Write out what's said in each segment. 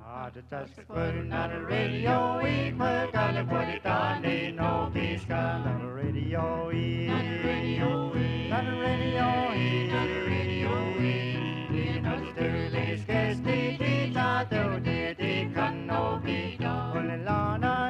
Just putting on the radio, we put on the put it on, ain't no peace on the radio, on the radio, on the radio, on the radio, in the sterling scarce the not the can no be done. Only Lana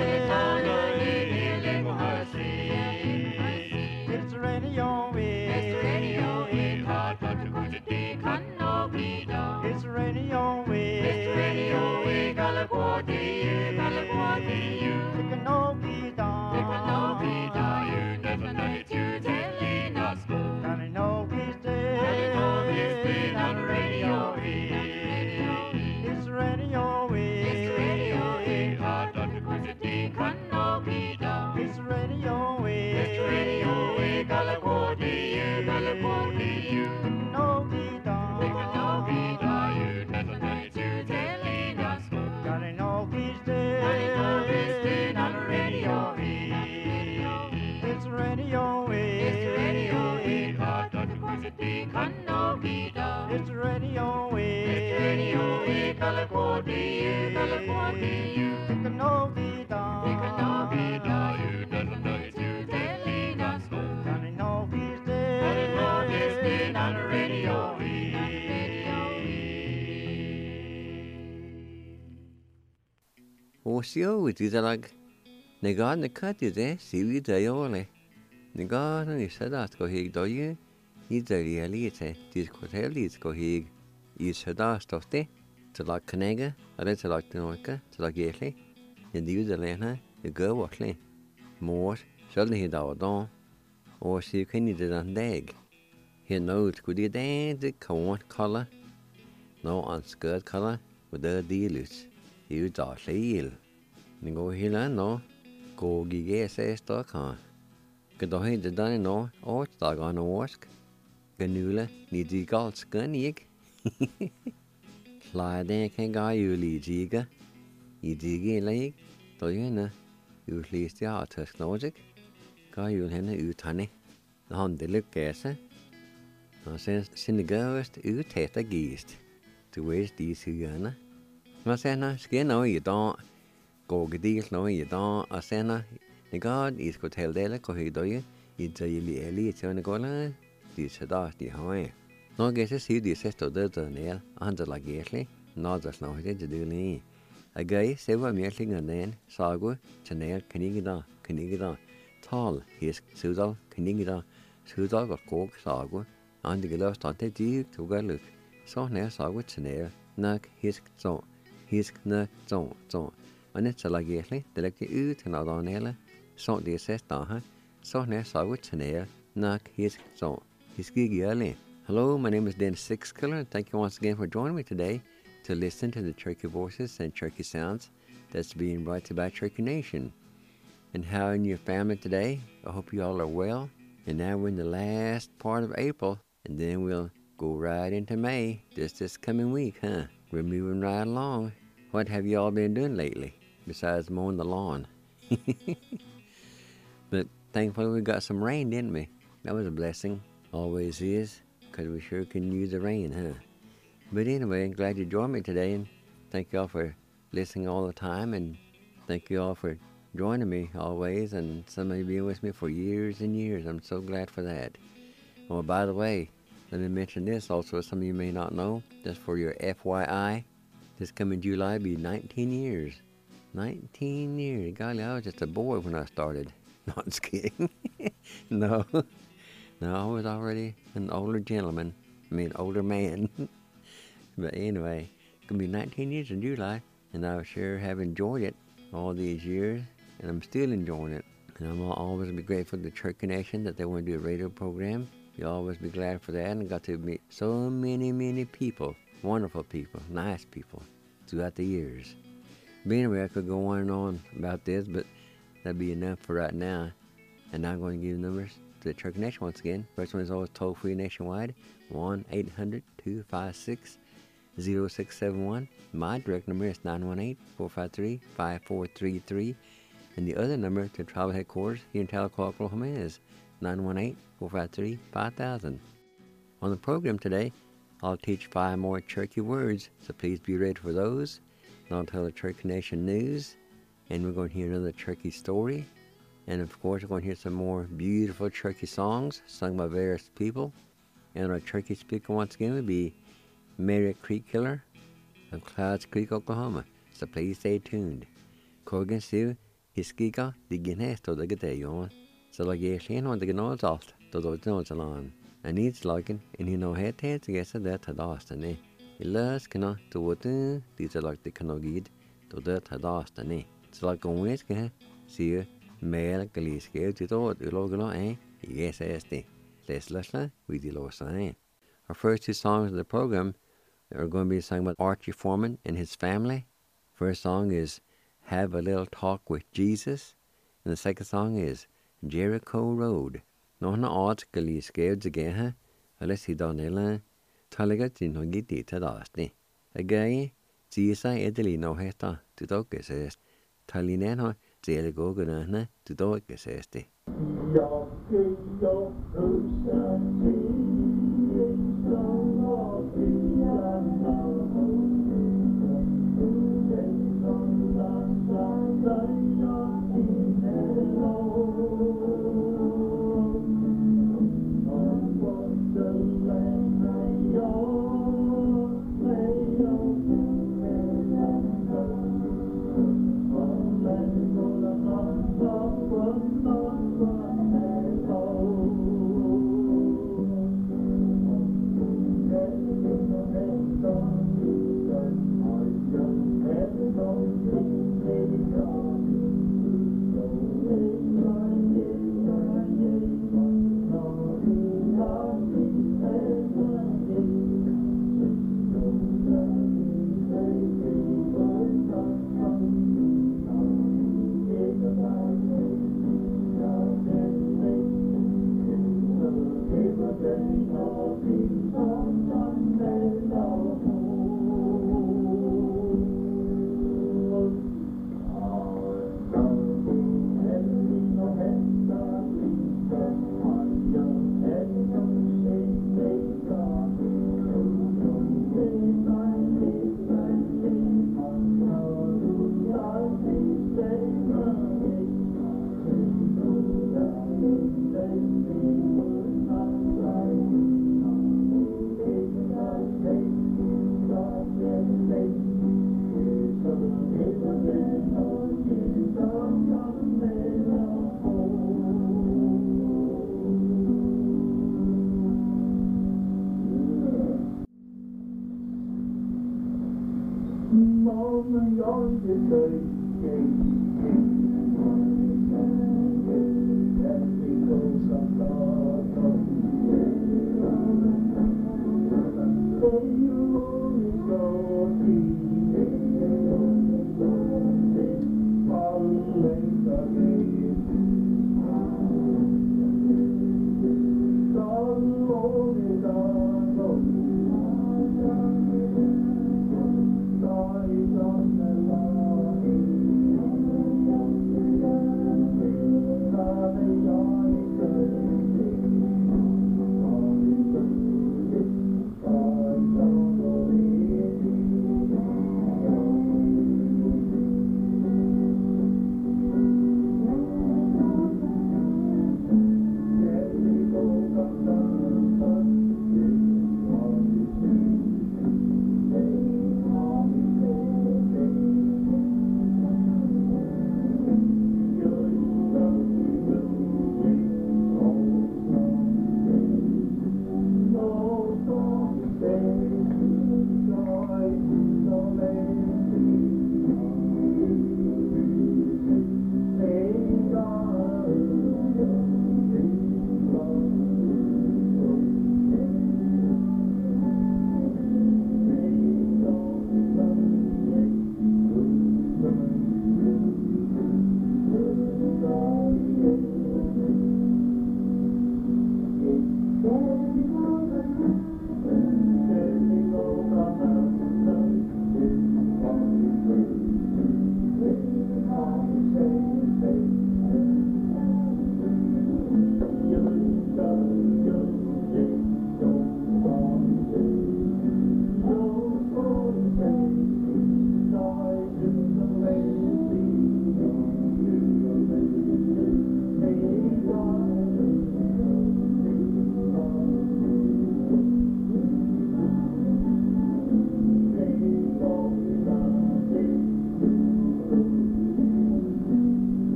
it's the radio, it's the radio, hard but to put it can no be done. It's the radio, it's the radio, California, you can no be done. It can no be done. You never know it, you telling us. Can I know he's dead? Can I know he's dead on the radio? It's the radio, it's the radio, hard but to put it can no be done. It's the radio, it's the radio, California, you can no be done. It can no be done. You never know it, you telling us. Can I know he's dead? Can I know he's dead on the radio? It's the radio, it's the radio, hard but to put it can no be done. It's the radio, it's the radio, California, you can no be done. It can no be done. You never know it, you telling us. Can I know he's dead? Can I know he's dead on the radio? Osio utisalag negad na cadide sivi daiole. Negad ni sadat go hig doye ni darialite dis quotelis go hig is sadastofte to la canega ale to la tinoka to la gele in the udelena the go watle more suddenly he dawadon or si kenny did an dag he knows could you the corn color no on skirt color with the dealus you dartle ni go hila no go gige se stock Gedohin de dan no oortdag aan oorsk. Genule ni die galt skunnig. Kladen kan ga juli jiga. I dige leg. Doyena utlist ja tusknozik. Ga jul henne utanne. Han de lukkese. Han sen sinigast uteta gist. Du wes die sugana. Maar sena skin no je dan. Go gedeel no je dan asena. Negad is ko tel dele ko hidoye I jeli eli chone gola di sada di hae no gese si di sesto de nel anda la gesle no das no hede de dili agai seva mieling anen sagu chanel knigida tal his sudal knigida sudal ko kok sagu andi gelos tante di tugaluk so ne sagu chanel nak his na so anet la gesle de la ki ut na donela so the assessor, so ne saw Chanel, knock his so his gigi. Hello, my name is Dennis Sixkiller, and thank you once again for joining me today to listen to the Cherokee voices and Cherokee sounds that's being brought to you by Cherokee Nation. And how in your family today? I hope you all are well. And now we're in the last part of April, and then we'll go right into May, just this coming week, huh? We're moving right along. What have you all been doing lately, besides mowing the lawn? But thankfully we got some rain, didn't we? That was a blessing. Always is, because we sure can use the rain, huh? But anyway, I'm glad you joined me today, and thank you all for listening all the time, and thank you all for joining me always, and some of you been with me for years and years. I'm so glad for that. Oh, by the way, let me mention this also, some of you may not know, just for your FYI, this coming July will be 19 years. 19 years. Golly, I was just a boy when I started. No, I'm just kidding. No, I was already an older gentleman. Older man. But anyway, it's going to be 19 years in July, and I sure have enjoyed it all these years, and I'm still enjoying it. And I'm always be grateful to Cherokee Nation that they want to do a radio program. You'll always be glad for that, and I got to meet so many people, wonderful people, nice people, throughout the years. But anyway, I could go on and on about this, but that'd be enough for right now. And now I'm going to give numbers to the Cherokee Nation once again. First one is always toll-free nationwide, 1-800-256-0671. My direct number is 918-453-5433. And the other number to tribal headquarters here in Tahlequah, Oklahoma is 918-453-5000. On the program today, I'll teach 5 more Cherokee words, so please be ready for those. I'll tell the Cherokee Nation news, and we're going to hear another Cherokee story. And of course, we're going to hear some more beautiful Cherokee songs sung by various people. And our Cherokee speaker once again will be Mary Creek Killer of Clouds Creek, Oklahoma. So please stay tuned. Corgan Sue, Hiskiga, the Guinness to the Gadayon. So like Yashin on the Gnoz off, to those notes along. And each logging, and you know, head to get that to Dawson. Illus cannot to what these are like the Canogid to that to Dawson. So like on Whisker, see you. Mel Galiske to thought Ulogano, yes, let's listen with the low sign. Our first two songs of the program are going to be sung by Archie Foreman and his family. First song is Have a Little Talk with Jesus, and the second song is Jericho Road. No, no, Art Galiske again, unless he done it, Talagat in Hogiti Tadasti. Again, Jesus Edelino Heta to Docus is Talinano. Til gå grønne til dårlig sæste.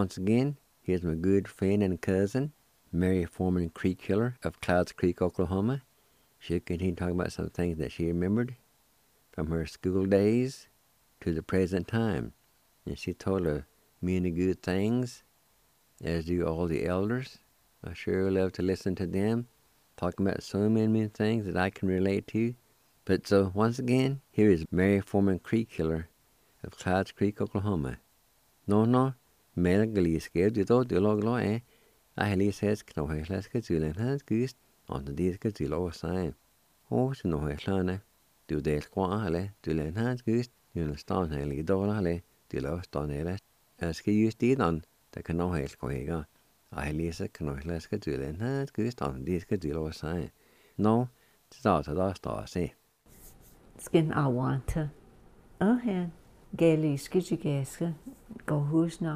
once again, here's my good friend and cousin, Mary Foreman Creek Killer of Clouds Creek, Oklahoma. She'll continue talking about some things that she remembered from her school days to the present time. And she told her many good things, as do all the elders. I sure love to listen to them, talking about so many things that I can relate to. But so, once again, here is Mary Foreman Creek Killer of Clouds Creek, Oklahoma. No, Mel Galiske, du då, du låg lå I helis hæs knå hæslaske tylen hans gyst, og den diske tylo sig. Og så nå hæslane, du del kvar alle, tylen hans gyst, du stan hele I dårlig alle, du lå stan hele. Jeg skal just I den, der kan nå hæsko hæger. Og helis knå hæslaske tylen hans gyst, og den diske tylo sig. Nå, så står sig. Skin awanta. Hen. Galiske jigeske. Gå husna.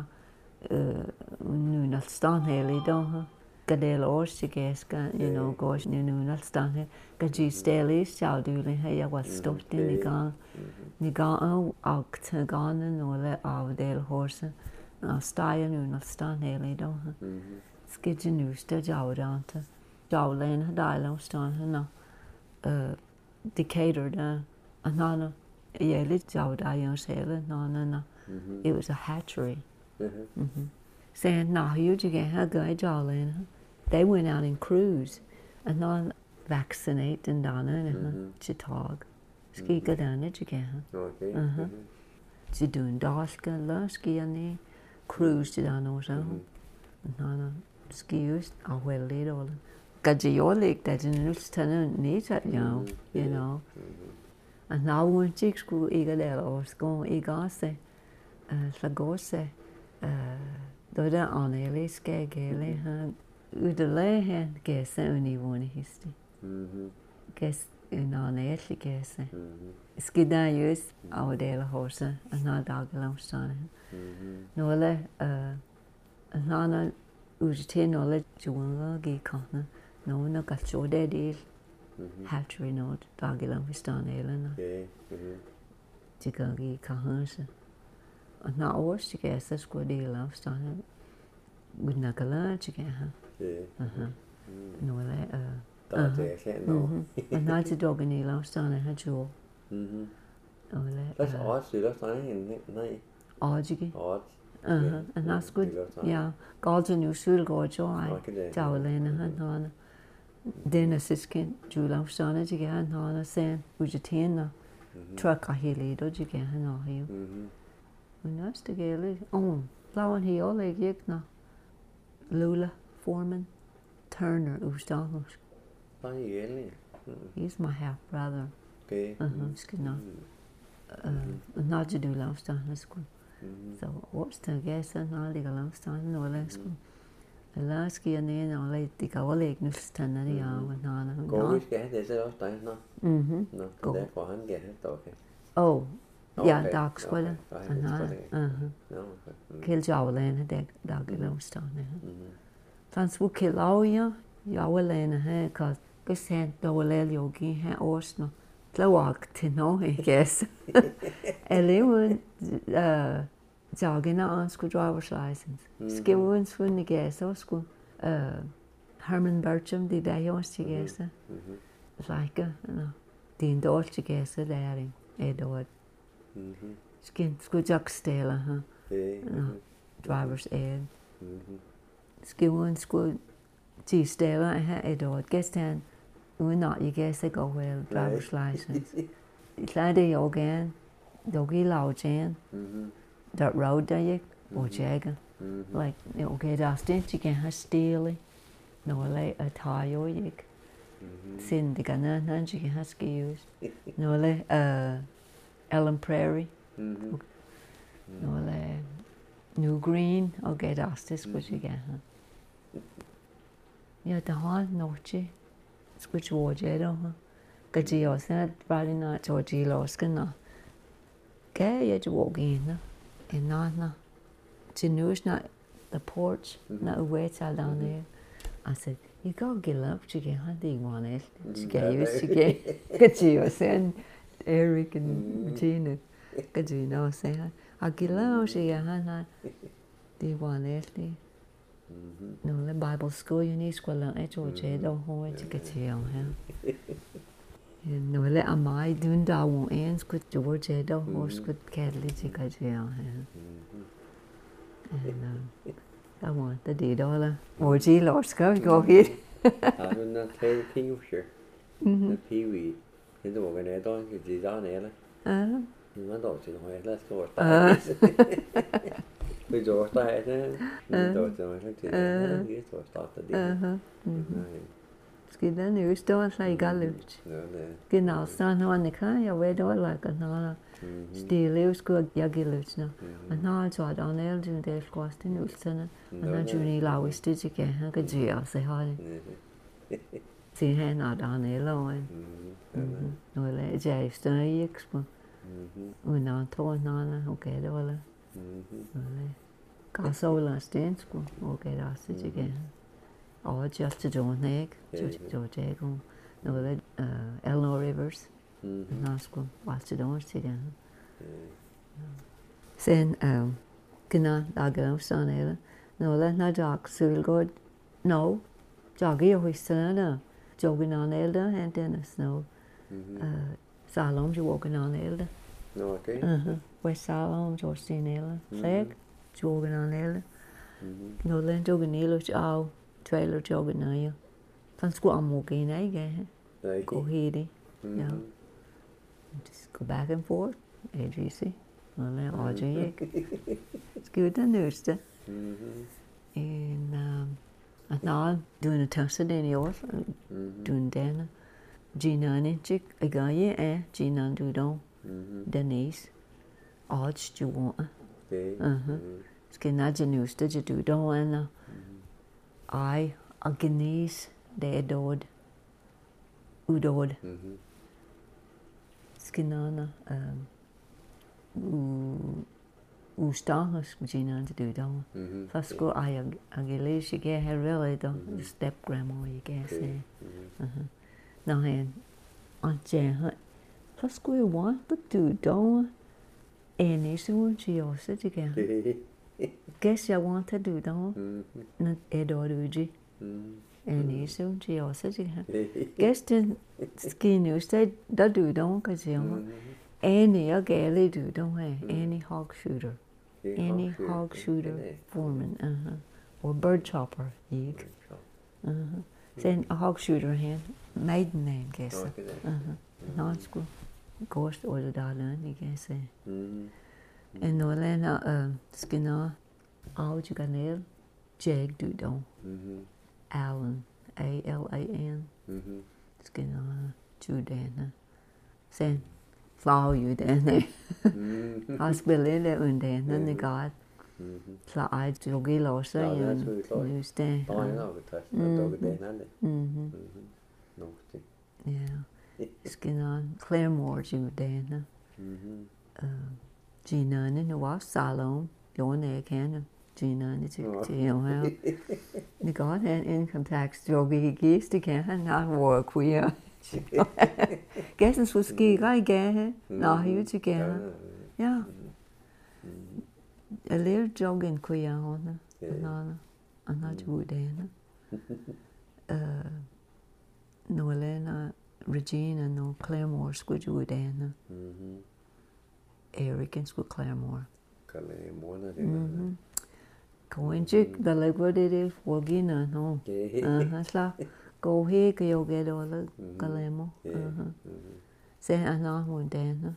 Nu når stan hele då. Gadel års jigeske. Gås nu når stan hele. Gadji steli sjaldule. Jeg var stort I nigal. Nigal og taganen og avdel horse. Og staja nu når stan hele då. Skidje nu sted jauranta. Jaulen dejla stan henne. Decatur da. Anana. Yeah, lidt jauda young sailor. No. It was a hatchery. Saying, no, you get her guy jolly. They went out in cruise and non vaccinate and done chitog. Ski go down it again. Okay. She doing daska, la ski on the cruise to down also. No, ski used a well laid all. Got your leg that in the tenant needs it, you know. And now when chicks go eager there or go eager say, slagose, do that on a lay skagale, with the lay hand guess only one history. Guess in on a guess. Skida use our daily horse and not dog along son. No, and Nana Ujitin or let you one gay corner. No, got your daddy. Hatchery note, dagilang vistan elen. Tigagi kahansa. And now worse to guess that's good deal of stan. With Nakala chicken. No, and that's a dog in the last stan I had you. That's odd, so that's night. Oddgy. Odd. And that's good. Yeah, God's a new school go joy. Jowlena and Hana. Then siskin Julau Sana to get Hana saying, would you tina? Truck a hilly, did you get Hana here? And that's the gay. Oh, Flower he all like Yikna. Lula Foreman Turner Ustahos. He's my half brother. Okay. Skina. Not to do love Sana school. So what's the guess and all the love Sana no less school. The last year, I let the colleague Nustan and Yana. Go with get this off time now. No, go for hand get it, okay. Oh, yeah, dark squatter. Kill Jowlane, a dog alone stone. Trans will kill all you, Yowlane, hair, cause this hand, though yogi, hair orsno. Tlawak to know, I guess. Eleven. Jogging on school driver's license. Skillings when the gas or school. Herman Bertram did I was to guess. Like the indulged to guess there in Edward. Skin school jock stela, driver's ed. Skillings school tea stela I had Edward. Guess then we're not you guess I go well driver's license. It's like the again. Doggy loud Jan. That road there or jagger. Like get us in you can have steely. No like a tire yik. Sin the gunner and you can have skills. No like Ellen Prairie. No like New Green or get us this which you get. Yeah, the hard noche. Switch watch it on. Gajio said Friday night Georgie Loskin. Okay, you walk in. And Nana, to nourish not the porch, not wait down there. I said, you gotta get up to get hunting one it. She get used to get you send Eric and Gina. Cause you know say I get up she Hannah. đi qua nè đi nó là Bible school you need school là ai cho chế đâu thôi chứ cái chiều ha nó là amai đun đào một em squid cho chế đâu thôi squid kẹt chứ cái chiều ha I want the đi đó là more gì lost go hit Anh nó theo kinh nghiệm sure nó phi vị hiện tại cái này đó cái gì đó này là nhưng mà đó chỉ nói là số bây giờ tại thế đó chỉ nói là chỉ là cái số start đi cái đó nếu đó là cái lúc cái nào sang hoa này khác ya về đó là cái nào still lives good ya cái lúc nữa anh nói cho đó nên chúng ta có thể nuôi sinh anh nói chúng đi lao với tự己cái gì à sẽ hỏi chỉ hay nào đó này rồi nói lại giải say expo nó thôi nó là ok đó là cả số là stance của ok đó sẽ chỉ cái just to do này cho chơi cũng nói là Eleanor Rivers nó cũng watch to do chỉ cái sen cái nào đã gần sau này là nói là nó đọc sự god no cho cái hồi xưa nữa cho cái nào này đó hay Dennis no salon cho cái nào này đó okay West salon cho xin này là sec cho cái nào này là nó lên cho cái này là cho trailer cho cái này thằng squat một cái này cái go here đi yeah just go back and forth AGC nó là RJ it's good to understand and nó doing a test in the office doing then Gina này chick a guy Gina do don't Denise odds you want cái nào chỉ news để chỉ do don't and I Agnes de dod udod skinana ustahas Gina to do don't first go I agile she get her really don't step grandma you guess now and on Jan first go want to do don't any so she also again guess I want to do don't not edo duji any so she also again guess the skin you said that do don't cause you any agile do don't any hog shooter any hog shooter foreman or bird chopper then a hog shooter hand maiden name guess non school ghost or the darling you guess and no lena skinner out you can nail jag do don't Alan ALAN skinner Judan then flower you then hospital there and then they got là ai cho cái lò sấy như thế yeah skin on Claremore you then Gina nên nó vào salon chỗ này can Gina nó chỉ hiểu không nó có thêm income tax cho cái thì can not work queer guess it's was ski guy get no you to get yeah a little jogging queer on I'm not good then no Elena Regina no Claremore squid good then Eric and squid Claremore going chick the like what it is Wagina no so go here cái yoga đó là Claremore say I know one then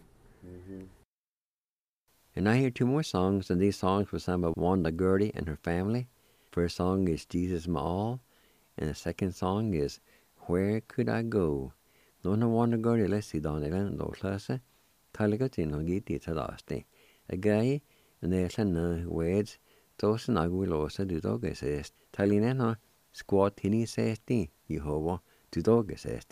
And I hear two more songs, and these songs were sung by Wanda Gertie and her family. First song is Jesus My All, and the second song is Where Could I Go? Nona Wanda Gertie, let's see down there, and those last, Taligatin on Giti Tadaste. A guy, and there's a words, those and I will also do dog says. Talinena, squat tinny says, Jehovah, to dog says.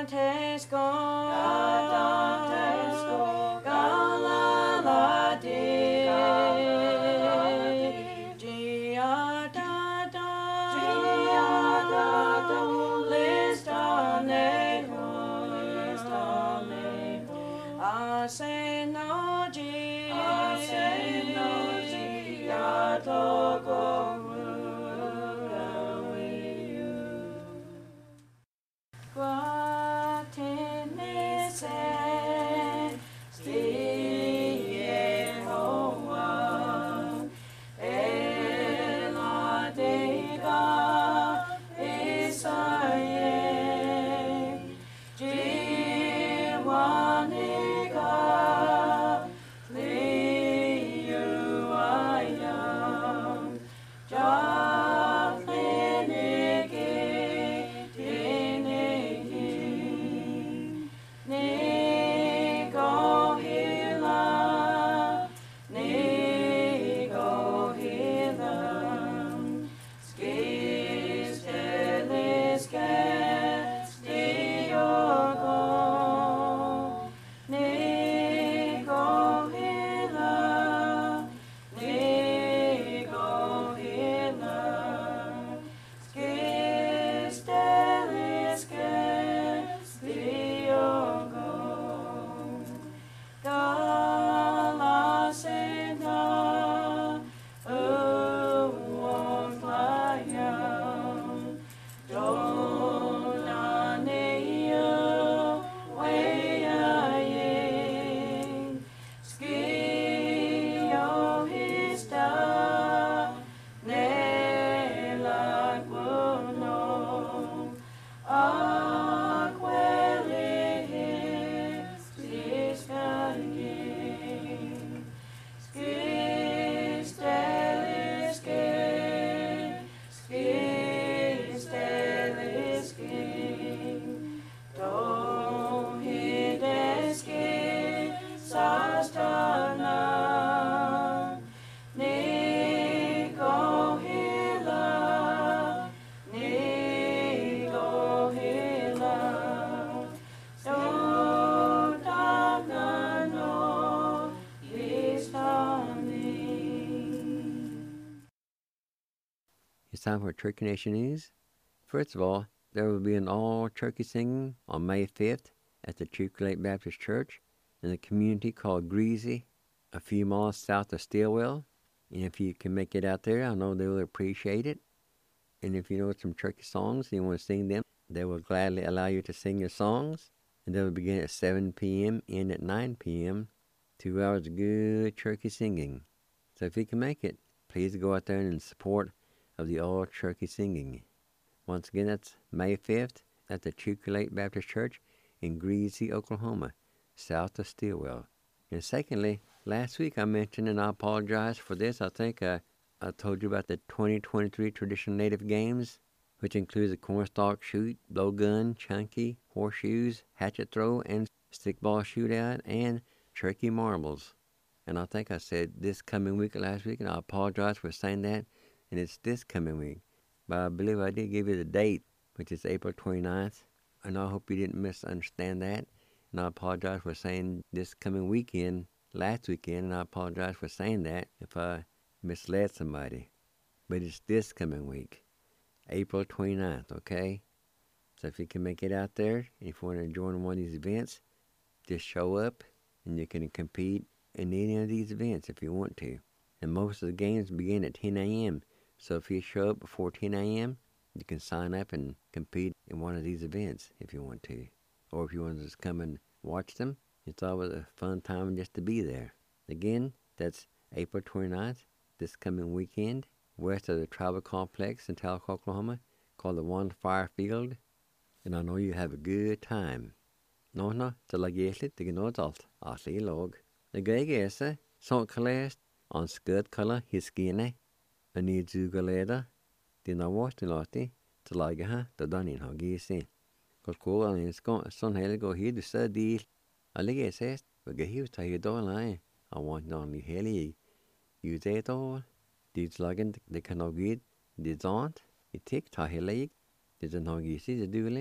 It's time for Turkey Nation News. First of all, there will be an all-turkey singing on May 5th at the Chuka Lake Baptist Church in a community called Greasy, a few miles south of Stillwell. And if you can make it out there, I know they will appreciate it. And if you know some turkey songs and you want to sing them, they will gladly allow you to sing your songs. And they will begin at 7 p.m., end at 9 p.m., 2 hours of good turkey singing. So if you can make it, please go out there and support of the all-turkey singing. Once again, that's May 5th at the Chuka Lake Baptist Church in Greasy, Oklahoma, south of Stillwell. And secondly, last week I mentioned, and I apologize for this, I think I told you about the 2023 Traditional Native Games, which includes a cornstalk shoot, blowgun, chunky, horseshoes, hatchet throw, and stickball shootout, and turkey marbles. And I think I said this coming week last week, and I apologize for saying that, and it's this coming week. But I believe I did give you the date, which is April 29th, and I hope you didn't misunderstand that. And I apologize for saying this coming weekend, last weekend, and I apologize for saying that if I misled somebody. But it's this coming week, April 29th, okay? So if you can make it out there, if you want to join one of these events, just show up, and you can compete in any of these events if you want to. And most of the games begin at 10 a.m., so if you show up before 10 a.m., you can sign up and compete in one of these events if you want to. Or if you want to just come and watch them, it's always a fun time just to be there. Again, that's April 29th, this coming weekend, west of the tribal complex in Talcott, Oklahoma, called the One Fire Field. And I know you have a good time. No, til å gjøre det noe alt, altså I låg. Det gøy er sånn kalest, on skød kaller hiskene, og ny zugaleder, din av vårt til lati, til lage her, da danin har gitt sin. Kolkoren I sånn hele går hit, du ser deal. Alle sest, og gøy ta I dårlig, I want noen I hele I. You det all. Dit lagen, det kan ha gitt, det sånt, I tikk ta hele I. Det den har gitt sin, det duelig.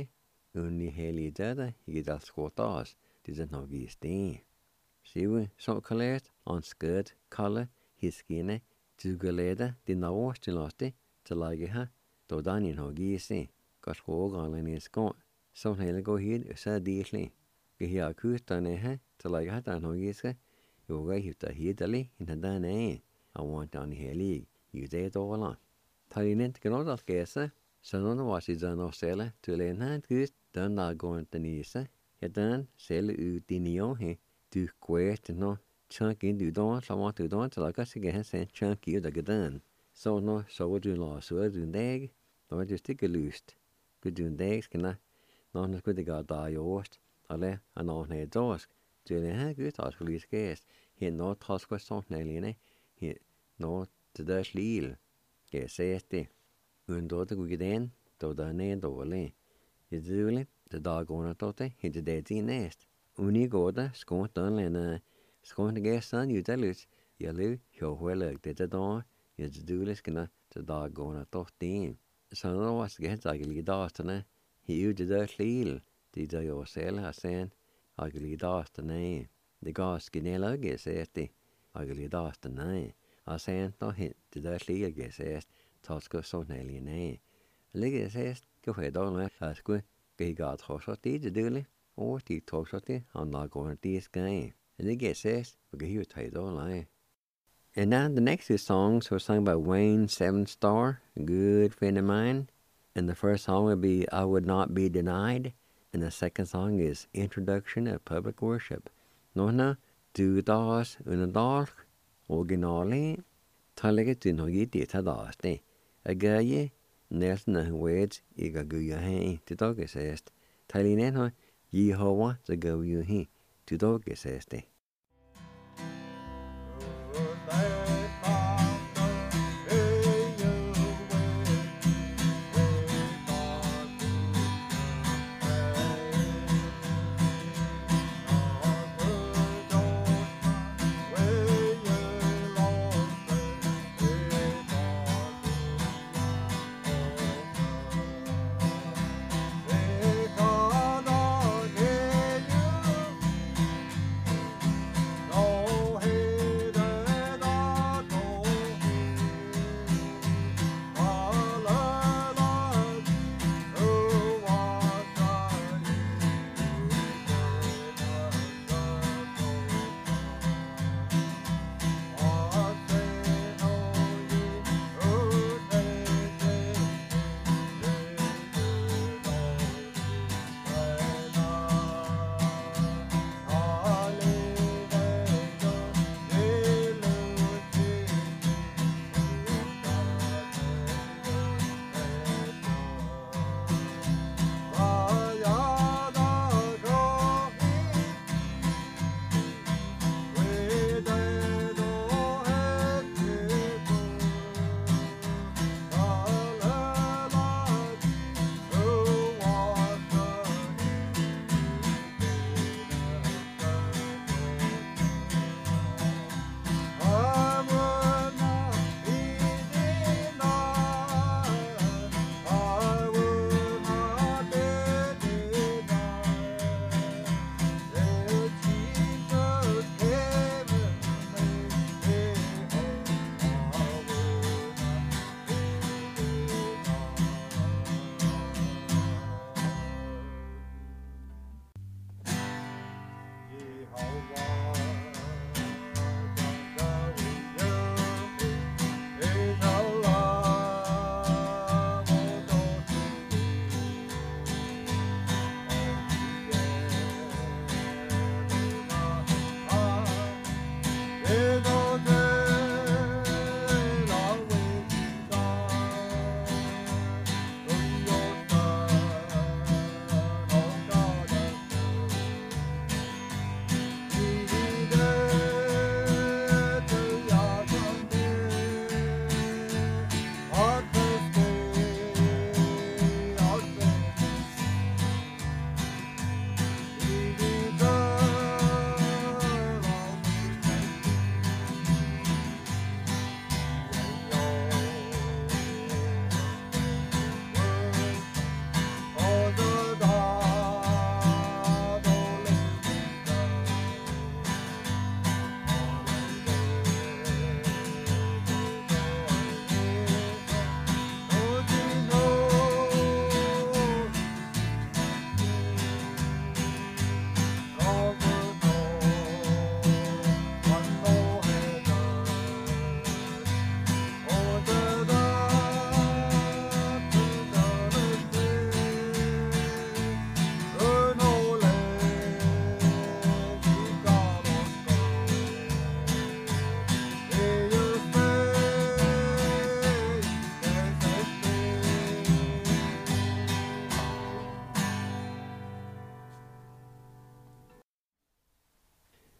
Unni heli dada, I dal skotas, dit is nog iets ding. Siwe, så kallet, on skød, kalle, hiskine, tugeleda, de navås til laste, til lage ha, då danin nog gise, gaskågalen I skån, så hele gå hit, så disli. Gehi akutane ha, til lage ha, dan nog gise, yoga hita hidali, in dan I want on heli, det dårlig. Talinent grådalt gese, så nå var I dan og sele, til en hand gust, den der går den ise, den sele ut I nio he, du quest no chunk in du don, så var du don, til laga sig hen sen chunk I der gedan. Så nå så du la så du dag, nå du stikke lyst. Du du dag skal nå nå skulle det da jost, alle nå ne dorsk. Du ne ha gut at skulle skæst. Her nå trods hvad så næline. Her nå det der slil. Det ses det. Men då det går den, då der ne dårlig. Det dårligt, det der går når det, det det næst. Uni gårde, skånt dønlende, skånt gæsten i det lys. Jeg løb, hjørhøjleg det der, jeg dueleskende, det der går når det. Så når var skænt egentlig dagsterne, hiv det der slil, det der jo selv har sendt, egentlig dagsterne. Det går skineløgge, siger det, egentlig dagsterne. Og sendt når det der slil gæsest, tasker sådan alene. Ligge sest, kan få dårlig, at skulle gik trods det dølle. Og de tog så det, han la gå det skal. And det gets says, because he was tied all lie. And now the next two songs were sung by Wayne Seven Star, a good friend of mine. And the first song would be I Would Not Be Denied. And the second song is Introduction of Public Worship. Nona, du das unadalk, originali, talige du nog I det das det. A gaje, næsten a words, I ga guya hen, det dog says. Taline no, Jehovah, the go you he, to dog says det.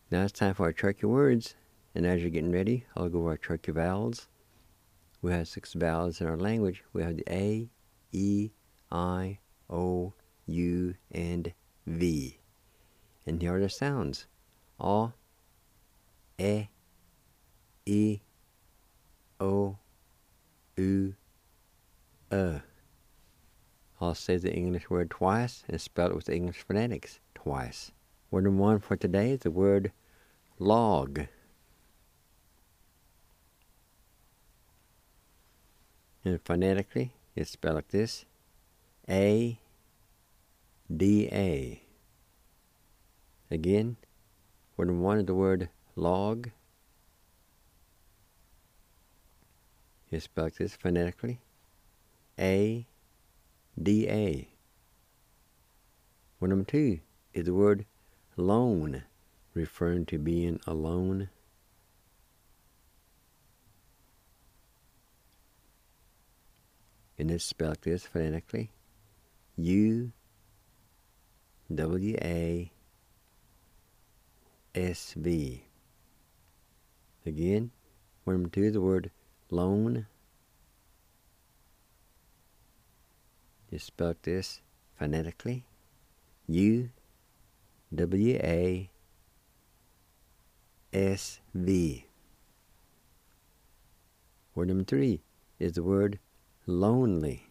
Now it's time for our Cherokee words. And as you're getting ready, I'll go over our Cherokee vowels. We have 6 vowels in our language. We have the A, E, I, O, U, and V. And here are the sounds. A, E, O, U, I'll say the English word twice and spell it with the English phonetics twice. Word number 1 for today is the word log. And phonetically, it's spelled like this: A-D-A. Again, word number 1 is the word log. It's spelled like this phonetically: A-D-A. Word number 2 is the word lone, referring to being alone. And it's spelled like this phonetically: U-W-A-S-V. Again, word number 2 is the word lone. It's spelled like this phonetically: U-W-A-S-V. Word number 3 is the word lonely.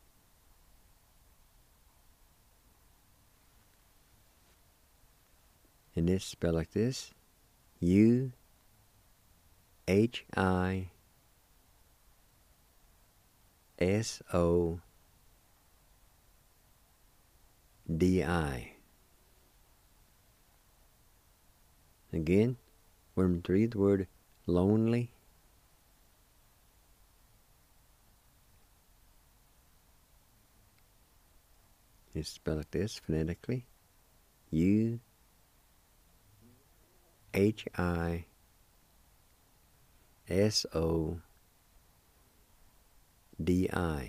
And it's spelled like this: U-H-I-S-O-D-I. Again, word number 3, the word lonely. It's spelled like this phonetically: U-H-I-S-O-D-I.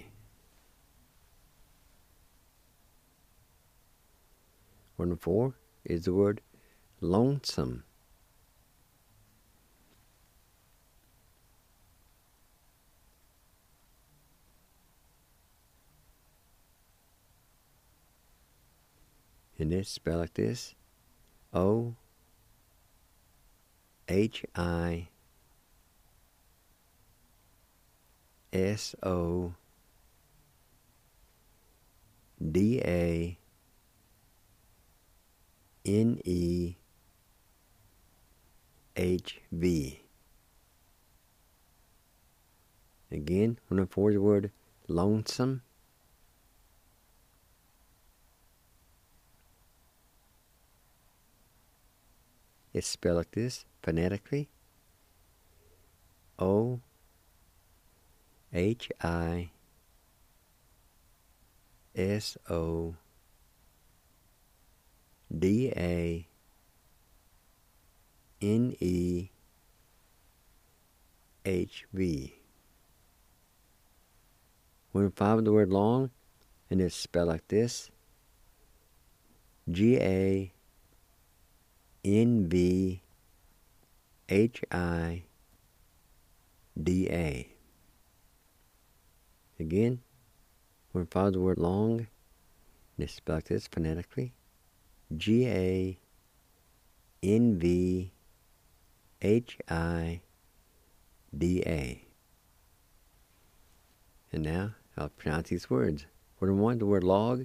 Word number 4 is the word lonesome. And it's spelled like this: O-H-I-S-O-D-A-N-E-H-V. Again, word number 4 is the word lonesome. It's spelled like this phonetically: O-H-I-S-O-D-A-N-E-H-V. Word 5 is the word long, and it's spelled like this: G-A-N-V-H-I-D-A. Again, word 5 is the word long, and it's spelled like this phonetically: G-A-N-V-H-I-D-A. And now I'll pronounce these words. Word number 1, the word log.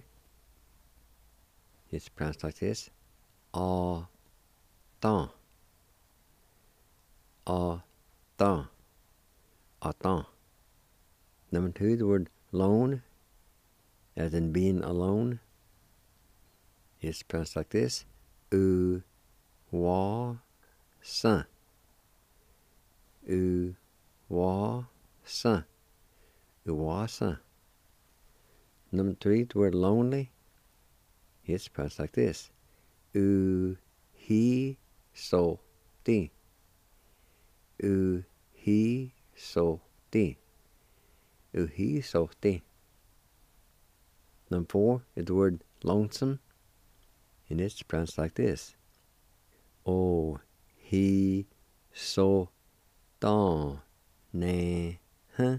It's pronounced like this: autant, autant, autant. Number 2, the word lone, as in being alone. It's pronounced like this: u-wa-san, u-wa-san, u-wa-san. Number 3, the word lonely. It's pronounced like this: u-hi-so-ti, u-hi-so-ti, u-hi-so-ti. Number 4 is the word lonesome, and it's pronounced like this: he so da ne huh.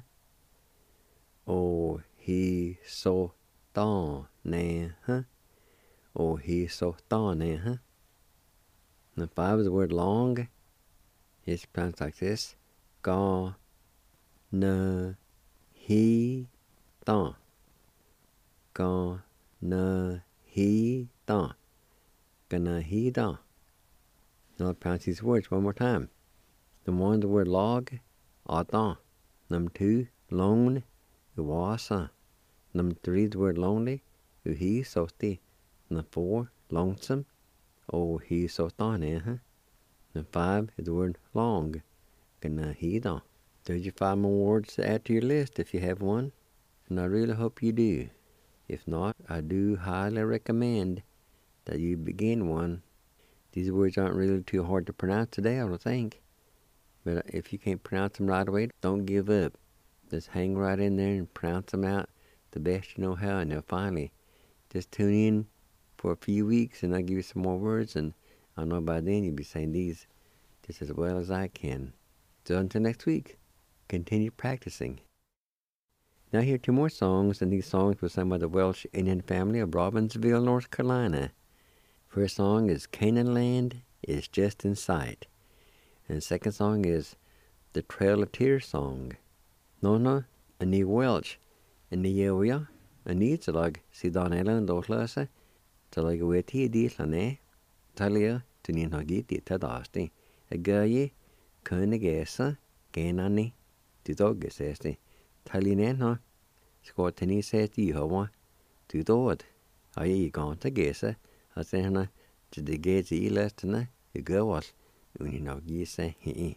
Oh, he so da ne huh. Oh, he so da ne huh. And 5 is the word long. It's pronounced like this. Ga na he da. Ga na he da. Ga na he da. Now I'll pronounce these words one more time. Number 1, the word log, da. Number 2, lone, uwasa. Number 3, the word lonely, uhi sosti. Number 4, lonesome, oh he sotane. Number 5 is the word long, gana hida. There's your 5 more words to add to your list if you have one, and I really hope you do. If not, I do highly recommend that you begin one. These words aren't really too hard to pronounce today, I don't think. But if you can't pronounce them right away, don't give up. Just hang right in there and pronounce them out the best you know how, and then finally just tune in for a few weeks and I'll give you some more words, and I know by then you'll be saying these just as well as I can. So until next week, continue practicing. Now here are 2 more songs, and these songs were sung by the Welsh Indian family of Robbinsville, North Carolina. First song is Canaan Land is Just in Sight. And the second song is the Trail of Tears song. Nona, Ani Welsh, Ani Yewia, Ani Talag, Sidanela and Dotlasa, Talagaweti Ditlane, Talia, Tunin Hagiti Tadasti, a Gaye, Kunagesa, Ganani, Tidogasesti, Talinena, Scortani says Yehovah, Tudod, Aye gone to Gesa, Asana, to the gates Elastana, the girls, Uninogisa, he.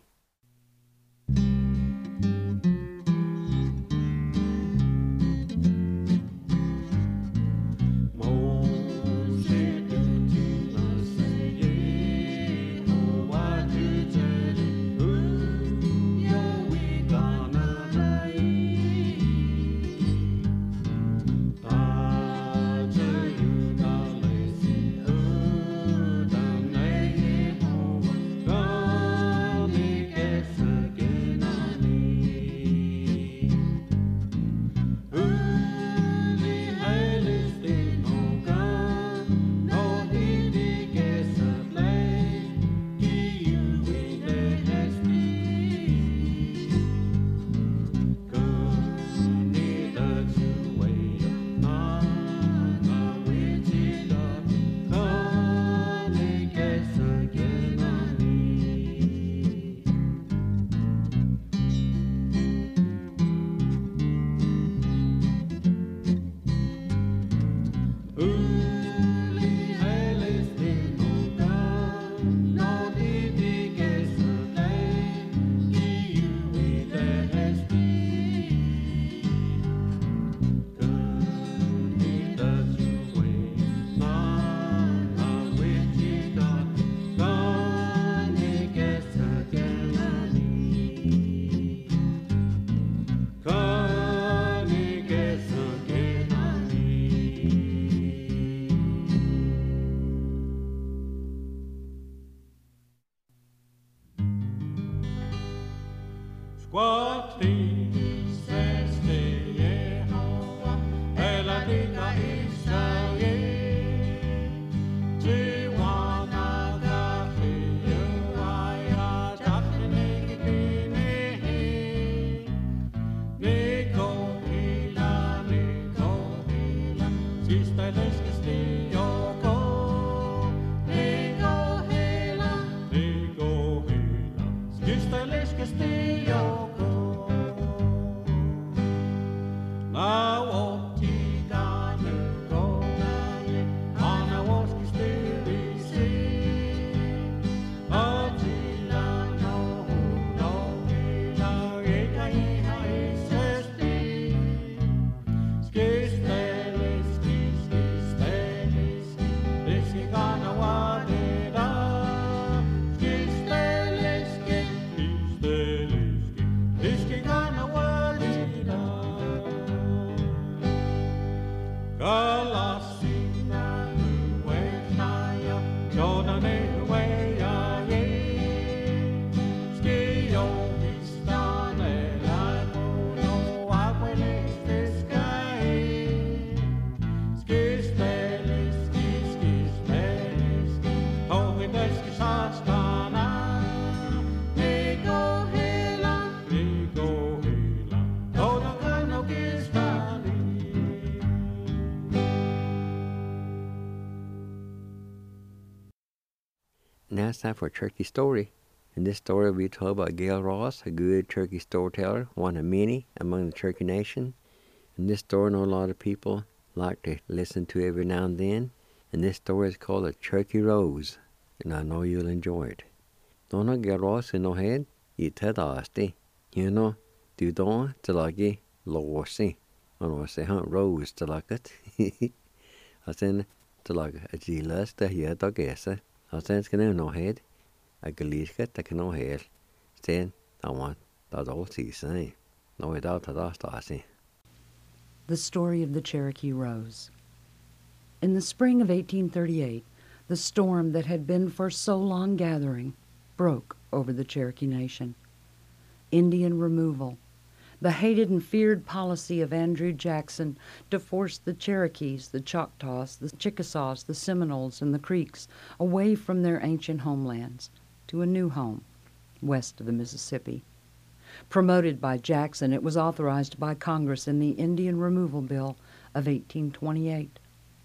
Just a little now it's time for a Cherokee story. In this story, we told about Gail Ross, a good Cherokee storyteller, one of many among the Cherokee Nation. And this story, I know a lot of people like to listen to every now and then. And this story is called A Cherokee Rose, and I know you'll enjoy it. Donna Gail Ross in no head, you ted asti. You know, do don to like ye, lossi. I know I say hunt rose to like it. I said to like a gilas to hear dog essa. I said it's gonna no head. A galiska to no head. Saying I want that all season. No without that stasi. The Story of the Cherokee Rose. In the spring of 1838, the storm that had been for so long gathering broke over the Cherokee Nation. Indian removal, the hated and feared policy of Andrew Jackson to force the Cherokees, the Choctaws, the Chickasaws, the Seminoles, and the Creeks away from their ancient homelands to a new home west of the Mississippi. Promoted by Jackson, it was authorized by Congress in the Indian Removal Bill of 1828.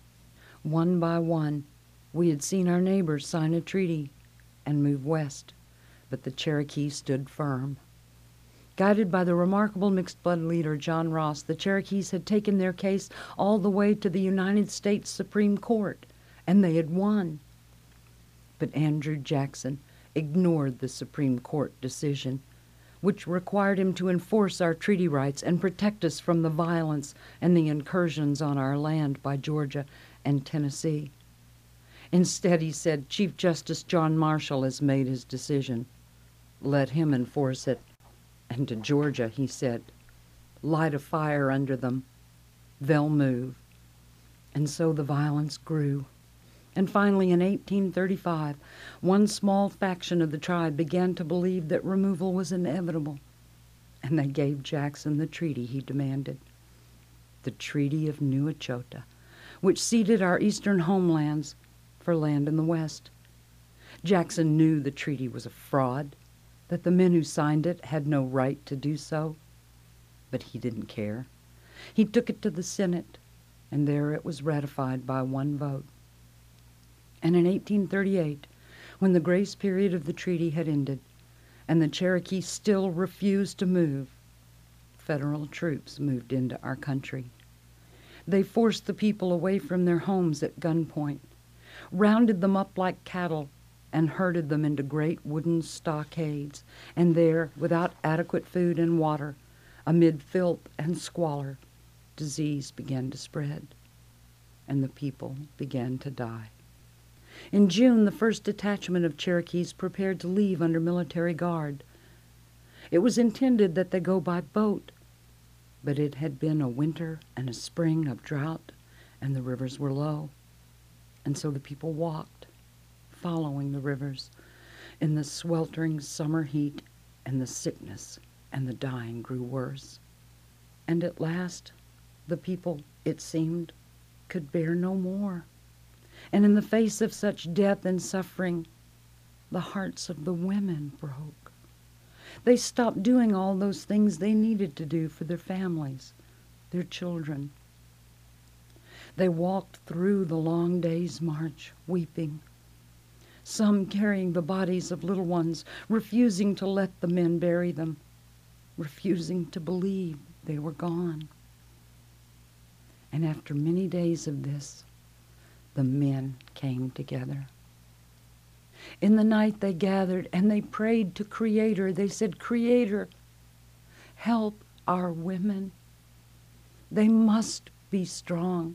One by one, we had seen our neighbors sign a treaty and move west, but the Cherokee stood firm. Guided by the remarkable mixed-blood leader John Ross, the Cherokees had taken their case all the way to the United States Supreme Court, and they had won. But Andrew Jackson ignored the Supreme Court decision, which required him to enforce our treaty rights and protect us from the violence and the incursions on our land by Georgia and Tennessee. Instead, he said, Chief Justice John Marshall has made his decision. Let him enforce it. And to Georgia, he said, light a fire under them. They'll move. And so the violence grew. And finally, in 1835, one small faction of the tribe began to believe that removal was inevitable, and they gave Jackson the treaty he demanded, the Treaty of New Echota, which ceded our eastern homelands for land in the west. Jackson knew the treaty was a fraud, that the men who signed it had no right to do so, but he didn't care. He took it to the Senate, and there it was ratified by one vote. And in 1838, when the grace period of the treaty had ended, and the Cherokee still refused to move, federal troops moved into our country. They forced the people away from their homes at gunpoint, rounded them up like cattle, and herded them into great wooden stockades, and there, without adequate food and water, amid filth and squalor, disease began to spread, and the people began to die. In June, the first detachment of Cherokees prepared to leave under military guard. It was intended that they go by boat, but it had been a winter and a spring of drought, and the rivers were low. And so the people walked, following the rivers, in the sweltering summer heat, and the sickness and the dying grew worse. And at last, the people, it seemed, could bear no more. And in the face of such death and suffering, the hearts of the women broke. They stopped doing all those things they needed to do for their families, their children. They walked through the long day's march, weeping, some carrying the bodies of little ones, refusing to let the men bury them, refusing to believe they were gone. And after many days of this, the men came together. In the night they gathered and they prayed to Creator. They said, Creator, help our women. They must be strong.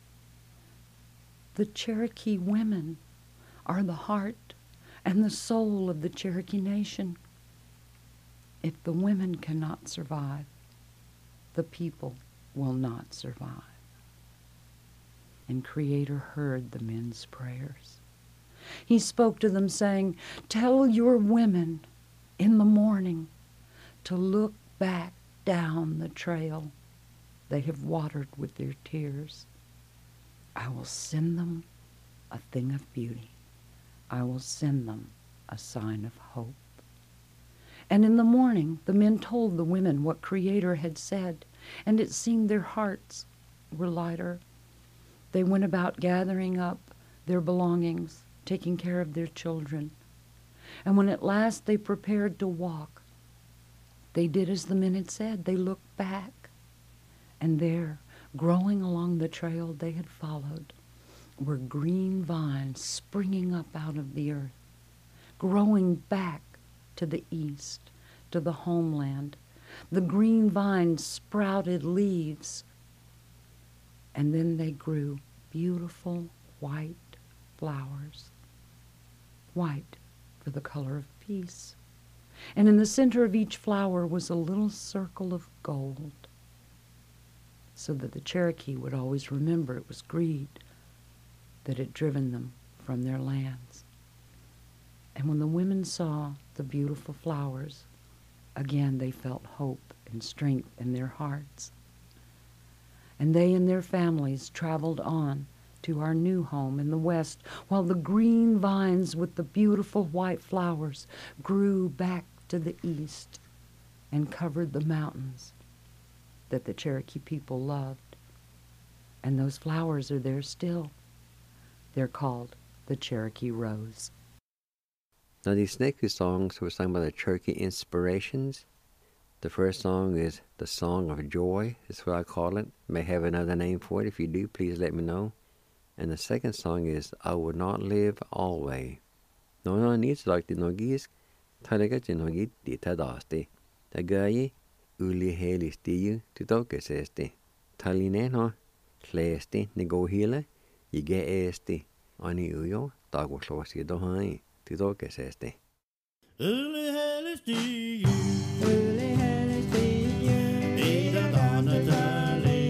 The Cherokee women are the heart and the soul of the Cherokee Nation. If the women cannot survive, the people will not survive. And Creator heard the men's prayers. He spoke to them saying, tell your women in the morning to look back down the trail they have watered with their tears. I will send them a thing of beauty. I will send them a sign of hope. And in the morning, the men told the women what Creator had said, and it seemed their hearts were lighter. They went about gathering up their belongings, taking care of their children, And when at last they prepared to walk, they did as the men had said. They looked back, and there, growing along the trail they had followed, were green vines springing up out of the earth, growing back to the east, to the homeland. The green vines sprouted leaves, and then they grew beautiful white flowers, white for the color of peace. And in the center of each flower was a little circle of gold, so that the Cherokee would always remember it was greed that had driven them from their lands. And when the women saw the beautiful flowers, again they felt hope and strength in their hearts. And they and their families traveled on to our new home in the west, while the green vines with the beautiful white flowers grew back to the east and covered the mountains that the Cherokee people loved. And those flowers are there still. They're called the Cherokee Rose. Now these next two songs were sung by the Cherokee Inspirations. The first song is The Song of Joy, is what I call it. May have another name for it. If you do, please let me know. And the second song is I Would Not Live Always. No needs like the nogis, talaga jinogi di tadasti. Tagayi uli helisti to dokesesti. Taline no klesti negohila, yige esti. Ani uyo, dagwaslosi dohai, to dokesesti. Uli helisti, uli helisti, ida dana dali.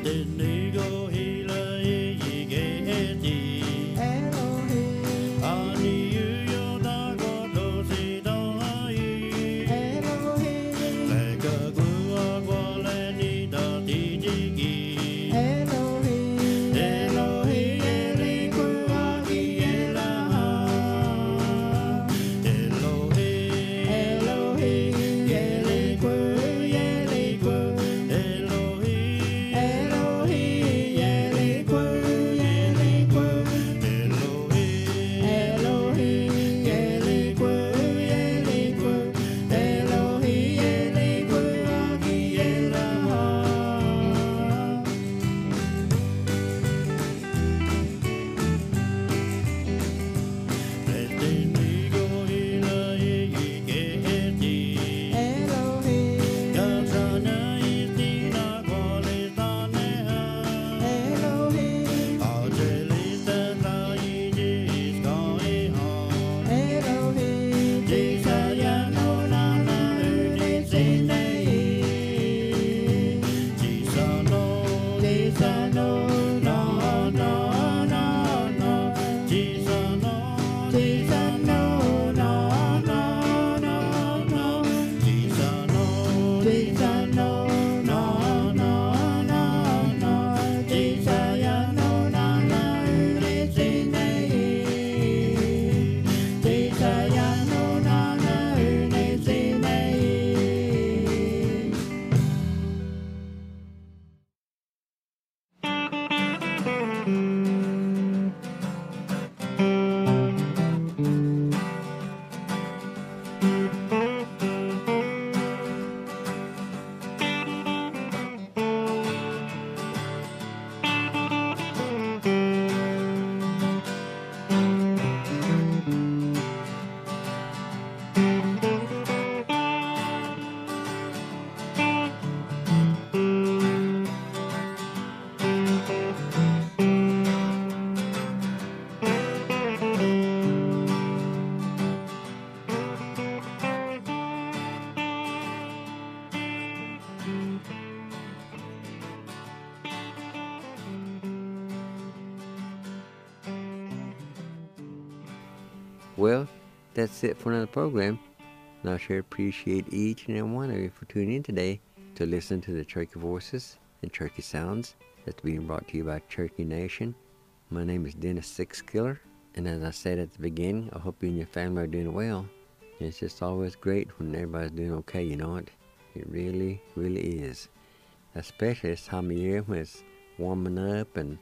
Well, that's it for another program. And I sure appreciate each and every one of you for tuning in today to listen to the Cherokee Voices and Cherokee Sounds that's being brought to you by Cherokee Nation. My name is Dennis Sixkiller, and as I said at the beginning, I hope you and your family are doing well. It's just always great when everybody's doing okay, you know it? It really, really is. Especially this time of year when it's warming up and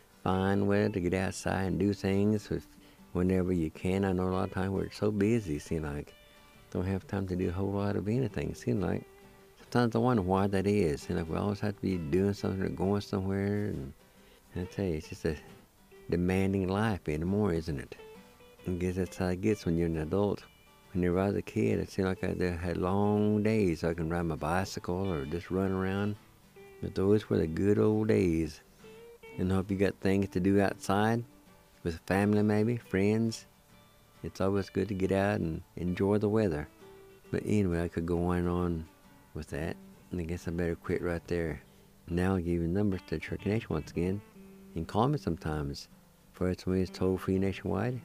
fine weather to get outside and do things whenever you can. I know a lot of times we're so busy, seem like don't have time to do a whole lot of anything, seem like. Sometimes I wonder why that is. You know, we always have to be doing something or going somewhere, and I tell you, it's just a demanding life anymore, isn't it? I guess that's how it gets when you're an adult. Whenever I was a kid, it seemed like I had long days so I can ride my bicycle or just run around. But those were the good old days. And I hope you got things to do outside with family, maybe, friends. It's always good to get out and enjoy the weather. But anyway, I could go on and on with that. And I guess I better quit right there. Now I'll give you numbers to Cherokee Nation once again. You can call me sometimes. First one is toll-free nationwide,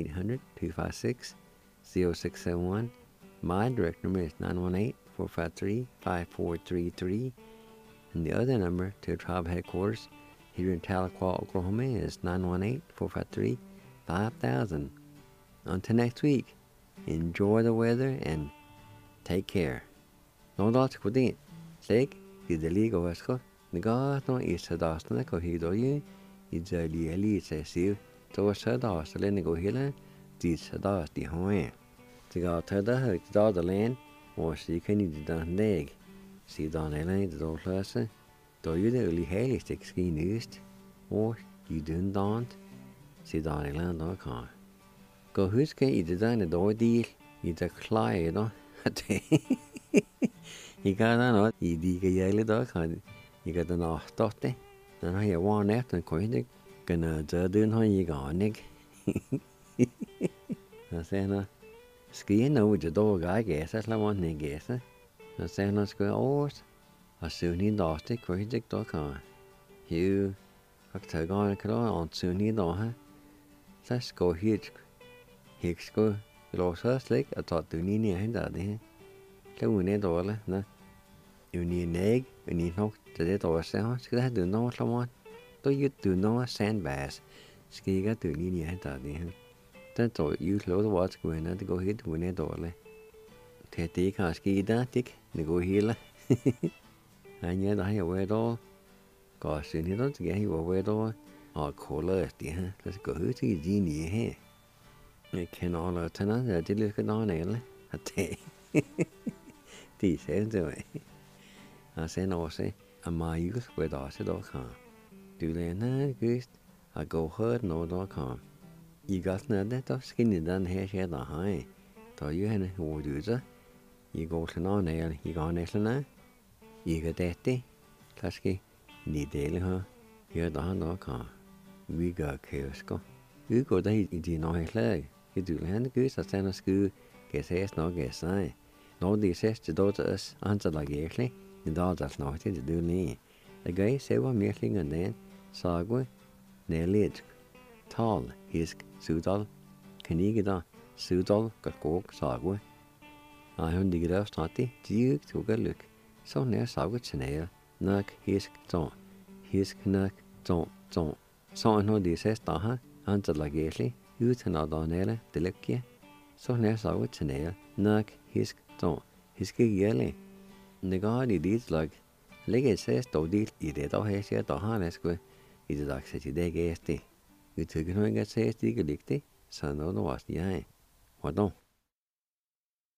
1-800-256-0671. My direct number is 918-453-5433. And the other number to tribe headquarters here in Tahlequah, Oklahoma is 918-453-5000. Until next week, enjoy the weather and take care. No lots of it. Seg, is the legal escort. The God no is a dostan ko hido you. It's a li se to a dost the go hilla. This a dost the hoe. The God tada the land or see can you done leg. See don ellen the old person. Do you the early haily stick ski news or you done don't see don ellen or car. Go who's can you done the door deal. It's a cly, no? You got on you dig a yellow dog, you got an off dotty. And I have one after and quite gonna do how you got Nick. I say, no, skiing over the dog, I guess, that's like one thing, guess. I say, let's go, oh, I soon need lost it, quite dog. Hiu, các thầy con cái đó on xưa ní đó ha. Sách có hít có lo sơ slick ở tọt từ ní nè hết giờ đi. Cái người này đó là nè. Yêu ní nég, yêu ní nóc, để đó sao? Cái đó từ nó sao mà? Tôi yêu từ nó sandbags. Ski cái từ ní nè hết giờ đi ha. Tên tôi yêu lối đó watch người nó thì có hít người này đó là. Thế tí cả ski đó tích, để có hít là. Anh nhớ đó hay ở đó. Có sự này đó thì hay ở đó. Khổ lỡ thì ha, là có hứa thứ gì nhỉ ha. Cái nó là thế nào giờ chỉ lưu cái đó này là thế. Thì sẽ rồi. Sẽ nó sẽ mà yêu về đó sẽ đó khả. Từ lên ha cứ go hurt nó đó khả. Ý gắt nữa đấy đó skin đan he sẽ đó hay. Thôi yêu này hồ được chứ. Ý go thế nó này, ý go này là ý cái đẹp đấy. Là cái đi để ha. Yêu đó nó khả. Vi gør kæres go. Vi går der i de nøje slag. I du han gør så sender sku. Kan ses nok kan sig. Når de ses til dotters antal lag egentlig. I dag der snart til du ni. Der gør se var mere klingen den. Sagwe. Nelit. Tal hisk sudal. Kan ikke da sudal godt sagwe. Hun digger der snart det. Dyk tog lyk. Så nær sagwe til nær. Nok hisk ton. Hisk nok ton. Så når de ses da ha, han til lagelig, uten at da nede til lykke, så nær så ut til nede, nok hisk ton, hiske gjerne. Det går de dit lag, ligger ses da dit i det da her ser da han er i det dag sæt i det gæste. Vi tykker nu ikke ses ikke ligge, så når du var jeg. Hvordan?